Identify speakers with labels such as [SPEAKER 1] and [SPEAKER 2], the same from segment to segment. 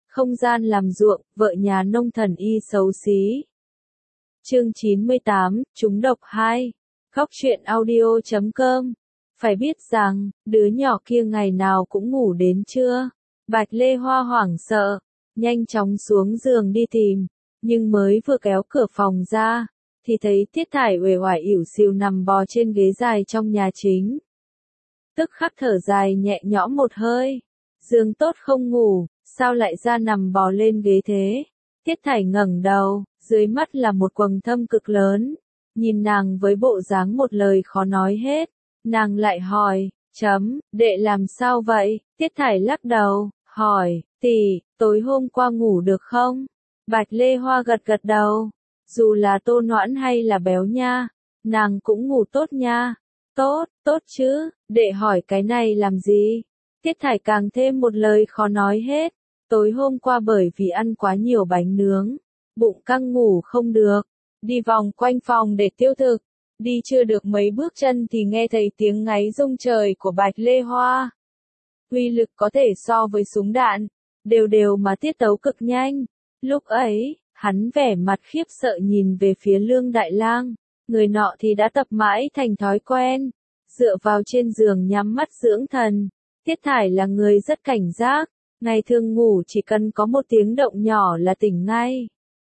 [SPEAKER 1] Không gian làm ruộng, vợ nhà nông thần y xấu xí. Chương 98, trúng độc 2. Góc truyện audio.com. Phải biết rằng, đứa nhỏ kia ngày nào cũng ngủ đến trưa. Bạch Lê Hoa hoảng sợ, nhanh chóng xuống giường đi tìm, nhưng mới vừa kéo cửa phòng ra, thì thấy Tiết Thải uể oải ỉu xìu nằm bò trên ghế dài trong nhà chính. Tức khắc thở dài nhẹ nhõm một hơi, giường tốt không ngủ, sao lại ra nằm bò lên ghế thế? Tiết Thải ngẩng đầu, dưới mắt là một quầng thâm cực lớn, nhìn nàng với bộ dáng một lời khó nói hết, nàng lại hỏi, đệ làm sao vậy? Tiết Thải lắc đầu, hỏi, tỷ, tối hôm qua ngủ được không? Bạch Lê Hoa gật gật đầu, dù là Tô Noãn hay là Béo Nha, nàng cũng ngủ tốt nha. Tốt, tốt chứ, đệ hỏi cái này làm gì? Tiết Thải càng thêm một lời khó nói hết, tối hôm qua bởi vì ăn quá nhiều bánh nướng, bụng căng ngủ không được, đi vòng quanh phòng để tiêu thực, đi chưa được mấy bước chân thì nghe thấy tiếng ngáy rung trời của Bạch Lê Hoa. Uy lực có thể so với súng đạn, đều đều mà tiết tấu cực nhanh. Lúc ấy, hắn vẻ mặt khiếp sợ nhìn về phía Lương Đại Lang, người nọ thì đã tập mãi thành thói quen, dựa vào trên giường nhắm mắt dưỡng thần. Tiết Thải là người rất cảnh giác, ngày thường ngủ chỉ cần có một tiếng động nhỏ là tỉnh ngay.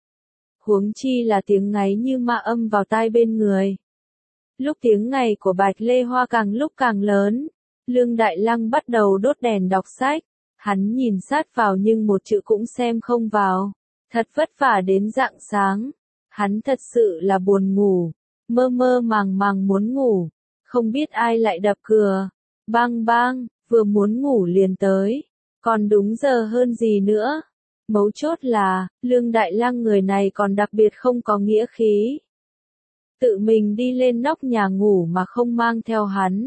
[SPEAKER 1] Huống chi là tiếng ngáy như ma âm vào tai bên người. Lúc tiếng ngáy của Bạch Lê Hoa càng lúc càng lớn, Lương Đại Lang bắt đầu đốt đèn đọc sách, hắn nhìn sát vào nhưng một chữ cũng xem không vào. Thật vất vả đến rạng sáng, hắn thật sự là buồn ngủ, mơ mơ màng màng muốn ngủ, không biết ai lại đập cửa, bang bang, vừa muốn ngủ liền tới, còn đúng giờ hơn gì nữa. Mấu chốt là, Lương Đại Lang người này còn đặc biệt không có nghĩa khí. Tự mình đi lên nóc nhà ngủ mà không mang theo hắn.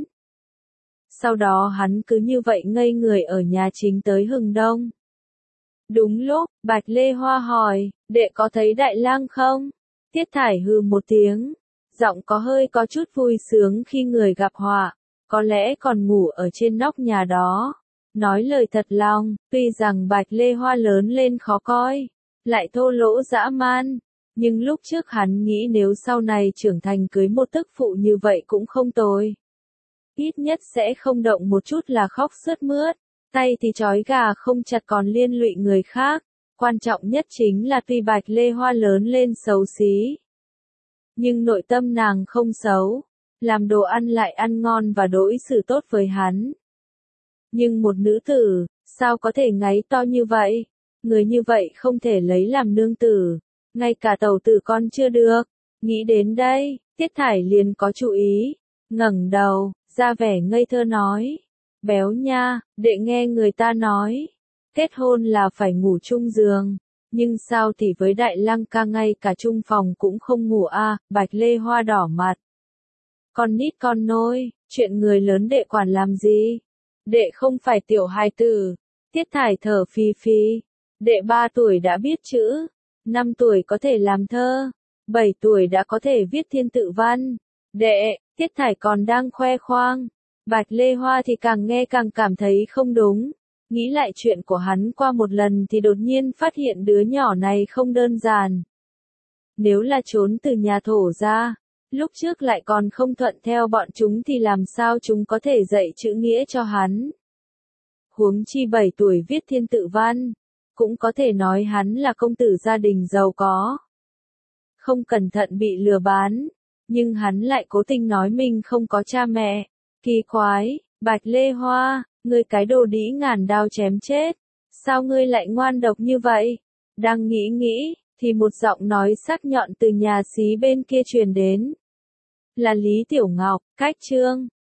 [SPEAKER 1] Sau đó hắn cứ như vậy ngây người ở nhà chính tới hừng đông. Đúng lúc, Bạch Lê Hoa hỏi, đệ có thấy Đại Lang không? Tiết Thải hừ một tiếng, giọng có hơi có chút vui sướng khi người gặp họa, có lẽ còn ngủ ở trên nóc nhà đó. Nói lời thật lòng, tuy rằng Bạch Lê Hoa lớn lên khó coi, lại thô lỗ dã man, nhưng lúc trước hắn nghĩ nếu sau này trưởng thành cưới một tức phụ như vậy cũng không tồi. Ít nhất sẽ không động một chút là khóc sướt mướt, tay thì trói gà không chặt còn liên lụy người khác. Quan trọng nhất chính là tuy Bạch Lê Hoa lớn lên xấu xí, nhưng nội tâm nàng không xấu, làm đồ ăn lại ăn ngon và đối xử tốt với hắn. Nhưng một nữ tử, sao có thể ngáy to như vậy? Người như vậy không thể lấy làm nương tử, ngay cả tẩu tử con chưa được. Nghĩ đến đây, Tiết Thải liền có chú ý, ngẩng đầu, ra vẻ ngây thơ nói, Béo Nha, đệ nghe người ta nói, kết hôn là phải ngủ chung giường, nhưng sao thì với Đại Lang ca ngay cả chung phòng cũng không ngủ à? Bạch Lê Hoa đỏ mặt. Con nít con nôi, chuyện người lớn đệ quản làm gì? Đệ không phải tiểu hài tử. Tiết Thải thở phì phì. Đệ 3 tuổi đã biết chữ, 5 tuổi có thể làm thơ, 7 tuổi đã có thể viết thiên tự văn. Đệ, Tiết Thải còn đang khoe khoang. Bạch Lê Hoa thì càng nghe càng cảm thấy không đúng. Nghĩ lại chuyện của hắn qua một lần thì đột nhiên phát hiện đứa nhỏ này không đơn giản. Nếu là trốn từ nhà thổ ra, lúc trước lại còn không thuận theo bọn chúng thì làm sao chúng có thể dạy chữ nghĩa cho hắn. Huống chi 7 tuổi viết thiên tự văn, cũng có thể nói hắn là công tử gia đình giàu có. Không cẩn thận bị lừa bán, nhưng hắn lại cố tình nói mình không có cha mẹ. Kỳ quái, Bạch Lê Hoa, ngươi cái đồ đĩ ngàn đao chém chết, sao ngươi lại ngoan độc như vậy? Đang nghĩ, thì một giọng nói sắc nhọn từ nhà xí bên kia truyền đến. Là Lý Tiểu Ngọc, cách chương.